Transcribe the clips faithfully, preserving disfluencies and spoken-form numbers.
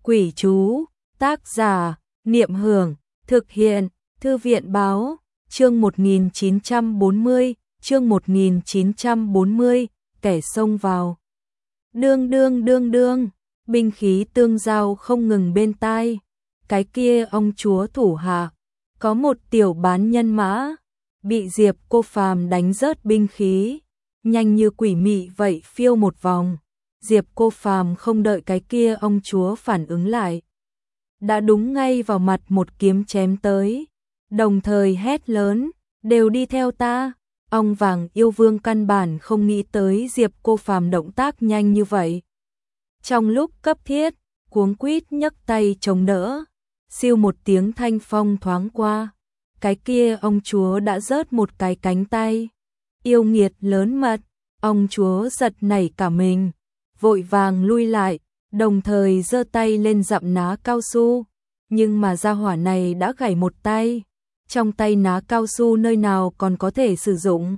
Quỷ chú, tác giả, Niệm Hưởng, thực hiện, Thư viện báo, chương một nghìn chín trăm bốn mươi, chương một nghìn chín trăm bốn mươi, kẻ xông vào. Đương đương đương đương, binh khí tương giao không ngừng bên tai. Cái kia ông chúa thủ hạ, có một tiểu bán nhân mã, bị Diệp Cô Phàm đánh rớt binh khí, nhanh như quỷ mị vậy phiêu một vòng. Diệp Cô Phàm không đợi cái kia ông chúa phản ứng lại, đã đúng ngay vào mặt một kiếm chém tới, đồng thời hét lớn, đều đi theo ta. Ông Vàng Yêu Vương căn bản không nghĩ tới Diệp Cô Phàm động tác nhanh như vậy. Trong lúc cấp thiết, cuống quýt nhấc tay chống đỡ, siêu một tiếng thanh phong thoáng qua, cái kia ông chúa đã rớt một cái cánh tay. Yêu nghiệt lớn mật, ông chúa giật nảy cả mình, vội vàng lui lại, đồng thời giơ tay lên dặm ná cao su, nhưng mà gia hỏa này đã gãy một tay, trong tay ná cao su nơi nào còn có thể sử dụng.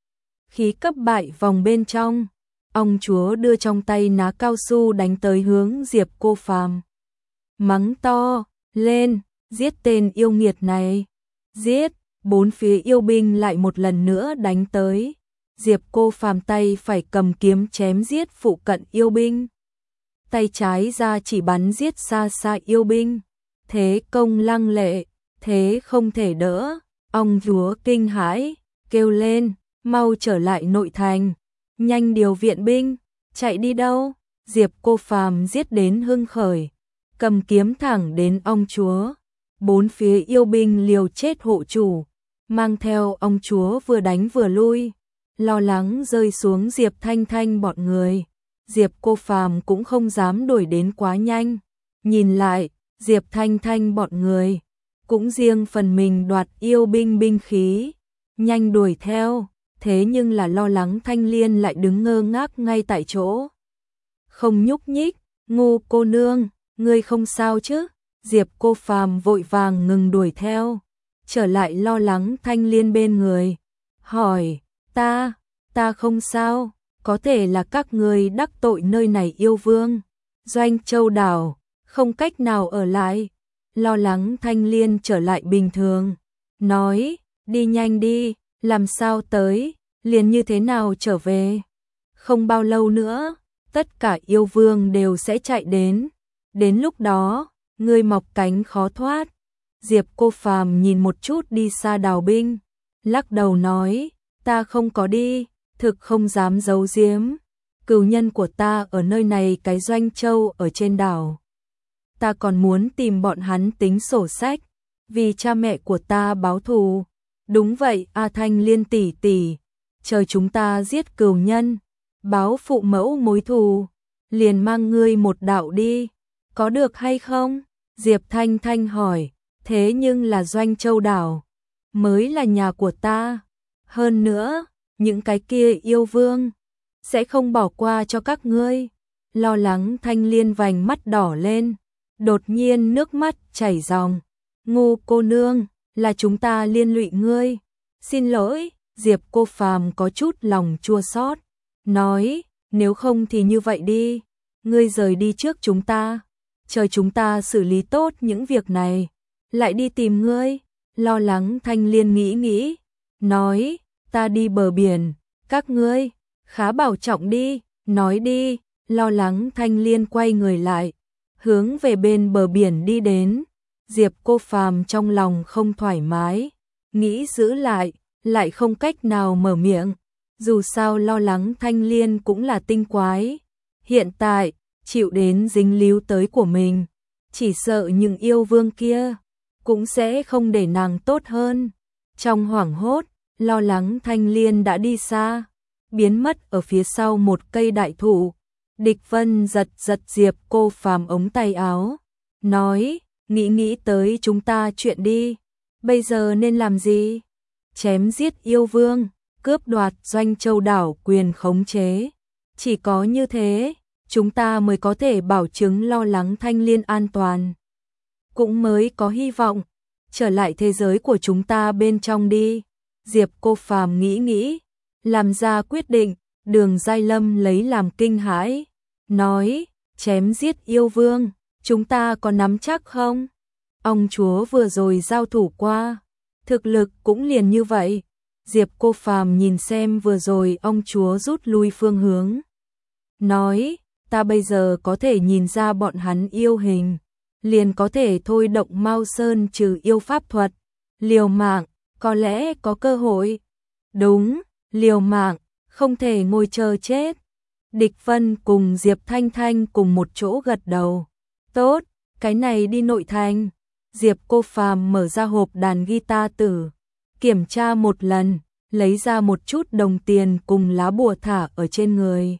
Khí cấp bại vòng bên trong, ông chúa đưa trong tay ná cao su đánh tới hướng Diệp Cô Phàm, mắng to lên, giết tên yêu nghiệt này, giết. Bốn phía yêu binh lại một lần nữa đánh tới, Diệp Cô Phàm tay phải cầm kiếm chém giết phụ cận yêu binh, tay trái ra chỉ bắn giết xa xa yêu binh, thế công lăng lệ, thế không thể đỡ. Ông chúa kinh hãi, kêu lên, mau trở lại nội thành, nhanh điều viện binh. Chạy đi đâu? Diệp Cô Phàm giết đến hưng khởi, cầm kiếm thẳng đến ông chúa. Bốn phía yêu binh liều chết hộ chủ, mang theo ông chúa vừa đánh vừa lui, lo lắng rơi xuống Diệp Thanh Thanh bọn người. Diệp Cô Phàm cũng không dám đuổi đến quá nhanh, nhìn lại, Diệp Thanh Thanh bọn người cũng riêng phần mình đoạt yêu binh binh khí, nhanh đuổi theo, thế nhưng là lo lắng Thanh Liên lại đứng ngơ ngác ngay tại chỗ, không nhúc nhích. Ngu cô nương, ngươi không sao chứ? Diệp Cô Phàm vội vàng ngừng đuổi theo, trở lại lo lắng Thanh Liên bên người, hỏi, ta, ta không sao, có thể là các ngươi đắc tội nơi này yêu vương, Doanh Châu đảo, không cách nào ở lại. Lo lắng Thanh Liên trở lại bình thường, nói, đi nhanh đi, làm sao tới, liền như thế nào trở về. Không bao lâu nữa, tất cả yêu vương đều sẽ chạy đến, đến lúc đó, ngươi mọc cánh khó thoát. Diệp Cô Phàm nhìn một chút đi xa đào binh, lắc đầu nói, ta không có đi, thực không dám giấu giếm, cừu nhân của ta ở nơi này cái Doanh Châu ở trên đảo. Ta còn muốn tìm bọn hắn tính sổ sách, vì cha mẹ của ta báo thù. Đúng vậy, A Thanh Liên tỷ tỷ, chờ chúng ta giết cừu nhân, báo phụ mẫu mối thù, liền mang ngươi một đạo đi, có được hay không? Diệp Thanh Thanh hỏi, thế nhưng là Doanh Châu đảo mới là nhà của ta, hơn nữa, những cái kia yêu vương sẽ không bỏ qua cho các ngươi. Lo lắng Thanh Liên vành mắt đỏ lên, đột nhiên nước mắt chảy ròng. Ngu cô nương, là chúng ta liên lụy ngươi, xin lỗi. Diệp Cô Phàm có chút lòng chua xót, nói, nếu không thì như vậy đi, ngươi rời đi trước chúng ta, chờ chúng ta xử lý tốt những việc này, lại đi tìm ngươi. Lo lắng Thanh Liên nghĩ nghĩ, nói, ta đi bờ biển, các ngươi khá bảo trọng đi, nói đi. Lo lắng Thanh Liên quay người lại, hướng về bên bờ biển đi đến. Diệp Cô Phàm trong lòng không thoải mái, nghĩ giữ lại, lại không cách nào mở miệng, dù sao lo lắng Thanh Liên cũng là tinh quái, hiện tại chịu đến dính líu tới của mình, chỉ sợ những yêu vương kia cũng sẽ không để nàng tốt hơn. Trong hoảng hốt, lo lắng Thanh Liên đã đi xa, biến mất ở phía sau một cây đại thụ. Địch Vân giật giật Diệp Cô Phàm ống tay áo, nói, nghĩ nghĩ tới chúng ta chuyện đi, bây giờ nên làm gì? Chém giết yêu vương, cướp đoạt Doanh Châu đảo quyền khống chế, chỉ có như thế, chúng ta mới có thể bảo chứng lo lắng Thanh Liên an toàn, cũng mới có hy vọng trở lại thế giới của chúng ta bên trong đi. Diệp Cô Phàm nghĩ nghĩ, làm ra quyết định. Đường Giai Lâm lấy làm kinh hãi, nói, chém giết yêu vương, chúng ta có nắm chắc không? Ông chúa vừa rồi giao thủ qua, thực lực cũng liền như vậy. Diệp Cô Phàm nhìn xem vừa rồi ông chúa rút lui phương hướng. Nói, ta bây giờ có thể nhìn ra bọn hắn yêu hình, liền có thể thôi động Mao Sơn trừ yêu pháp thuật. Liều mạng, có lẽ có cơ hội. Đúng, liều mạng, không thể ngồi chờ chết. Địch Vân cùng Diệp Thanh Thanh cùng một chỗ gật đầu. Tốt, cái này đi nội thành. Diệp Cô Phàm mở ra hộp đàn guitar tử, kiểm tra một lần, lấy ra một chút đồng tiền cùng lá bùa thả ở trên người.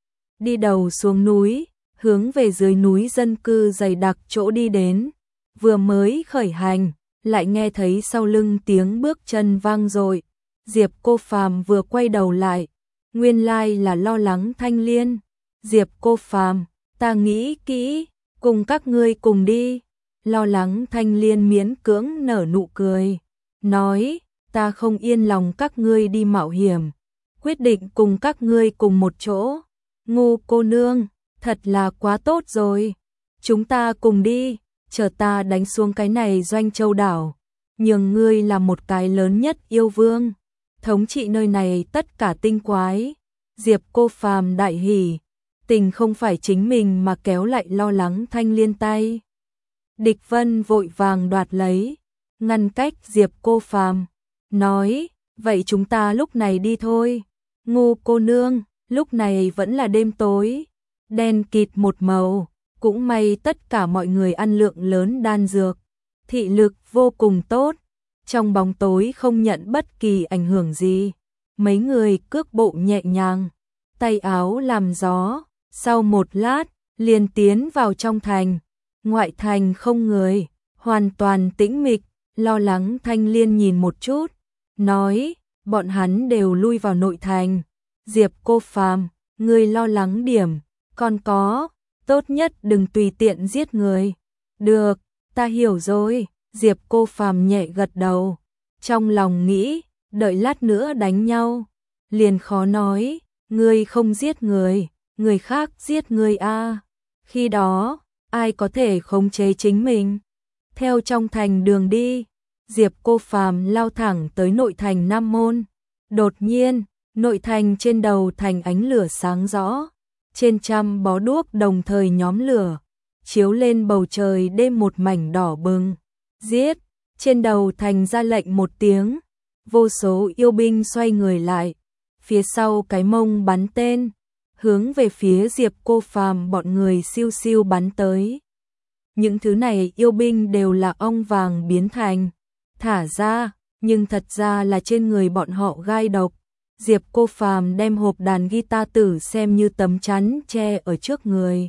Đi đầu xuống núi, hướng về dưới núi dân cư dày đặc chỗ đi đến. Vừa mới khởi hành, lại nghe thấy sau lưng tiếng bước chân vang dội. Diệp Cô Phàm vừa quay đầu lại, nguyên lai là Lo Lắng Thanh Liên. Diệp Cô Phàm, ta nghĩ kỹ, cùng các ngươi cùng đi. Lo Lắng Thanh Liên miễn cưỡng nở nụ cười, nói, ta không yên lòng các ngươi đi mạo hiểm, quyết định cùng các ngươi cùng một chỗ. Ngu cô nương, thật là quá tốt rồi, chúng ta cùng đi, chờ ta đánh xuống cái này Doanh Châu đảo, nhường ngươi là một cái lớn nhất yêu vương, thống trị nơi này tất cả tinh quái. Diệp Cô Phàm đại hỉ, tình không phải chính mình mà kéo lại Lo Lắng Thanh Liên tay. Địch Vân vội vàng đoạt lấy, ngăn cách Diệp Cô Phàm, nói, vậy chúng ta lúc này đi thôi. Ngu cô nương, lúc này vẫn là đêm tối, đen kịt một màu, cũng may tất cả mọi người ăn lượng lớn đan dược, thị lực vô cùng tốt, trong bóng tối không nhận bất kỳ ảnh hưởng gì. Mấy người cước bộ nhẹ nhàng, tay áo làm gió, sau một lát, liền tiến vào trong thành. Ngoại thành không người, hoàn toàn tĩnh mịch. Lo Lắng Thanh Liên nhìn một chút, nói, bọn hắn đều lui vào nội thành. Diệp Cô Phàm, ngươi lo lắng điểm, còn có, tốt nhất đừng tùy tiện giết người. Được, ta hiểu rồi. Diệp Cô Phàm nhẹ gật đầu, trong lòng nghĩ, đợi lát nữa đánh nhau, liền khó nói, ngươi không giết người, người khác giết ngươi a. Khi đó, ai có thể khống chế chính mình? Theo trong thành đường đi, Diệp Cô Phàm lao thẳng tới nội thành Nam Môn. Đột nhiên, nội thành trên đầu thành ánh lửa sáng rõ, trên trăm bó đuốc đồng thời nhóm lửa, chiếu lên bầu trời đêm một mảnh đỏ bừng. Giết! Trên đầu thành ra lệnh một tiếng, vô số yêu binh xoay người lại, phía sau cái mông bắn tên, hướng về phía Diệp Cô Phàm bọn người siêu siêu bắn tới. Những thứ này yêu binh đều là ong vàng biến thành, thả ra, nhưng thật ra là trên người bọn họ gai độc. Diệp Cô Phàm đem hộp đàn guitar tử xem như tấm chắn che ở trước người.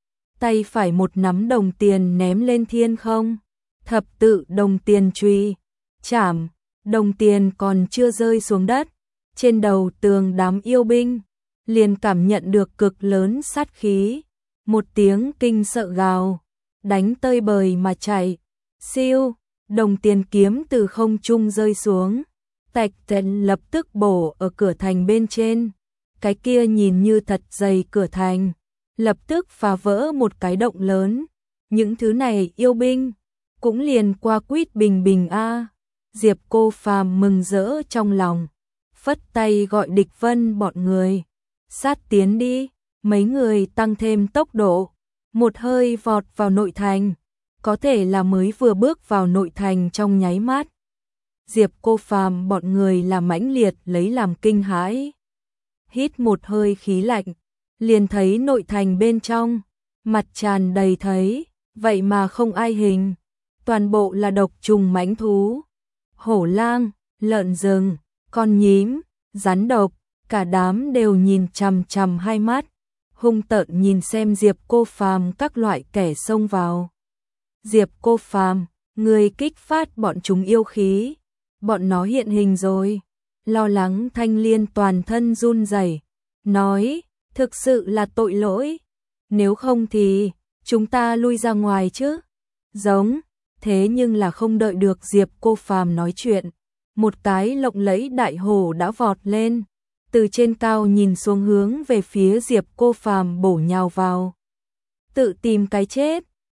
Tay phải một nắm đồng tiền ném lên thiên không, thập tự đồng tiền truy, chảm, đồng tiền còn chưa rơi xuống đất. Trên đầu tường đám yêu binh, liền cảm nhận được cực lớn sát khí, một tiếng kinh sợ gào, đánh tơi bời mà chạy. Siêu, đồng tiền kiếm từ không trung rơi xuống, tạch tẹn lập tức bổ ở cửa thành bên trên. Cái kia nhìn như thật dày cửa thành, lập tức phá vỡ một cái động lớn. Những thứ này yêu binh, cũng liền qua quýt bình bình a. Diệp Cô Phàm mừng rỡ trong lòng, phất tay gọi Địch Vân bọn người, sát tiến đi. Mấy người tăng thêm tốc độ, một hơi vọt vào nội thành, có thể là mới vừa bước vào nội thành trong nháy mắt. Diệp Cô Phàm bọn người là mãnh liệt lấy làm kinh hãi. Hít một hơi khí lạnh, liền thấy nội thành bên trong, mặt tràn đầy thấy, vậy mà không ai hình, toàn bộ là độc trùng mãnh thú, hổ lang, lợn rừng, con nhím, rắn độc, cả đám đều nhìn chằm chằm hai mắt, hung tợn nhìn xem Diệp Cô Phàm các loại kẻ xông vào. Diệp Cô Phàm, người kích phát bọn chúng yêu khí, bọn nó hiện hình rồi. Lo Lắng Thanh Liên toàn thân run rẩy, nói, thực sự là tội lỗi, nếu không thì chúng ta lui ra ngoài chứ. Giống, thế nhưng là không đợi được Diệp Cô Phàm nói chuyện, một cái lộng lẫy đại hổ đã vọt lên, từ trên cao nhìn xuống hướng về phía Diệp Cô Phàm bổ nhào vào. Tự tìm cái chết,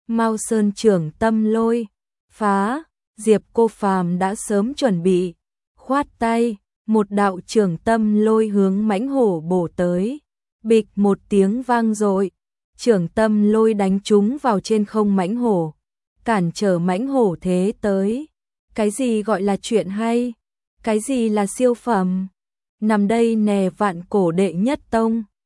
Mao Sơn trưởng tâm lôi, phá, Diệp Cô Phàm đã sớm chuẩn bị, khoát tay, một đạo trưởng tâm lôi hướng mãnh hổ bổ tới, bịch một tiếng vang dội, trưởng tâm lôi đánh trúng vào trên không mãnh hổ, cản trở mãnh hổ thế tới. Cái gì gọi là chuyện hay? Cái gì là siêu phẩm? Nằm đây nè vạn cổ đệ nhất tông.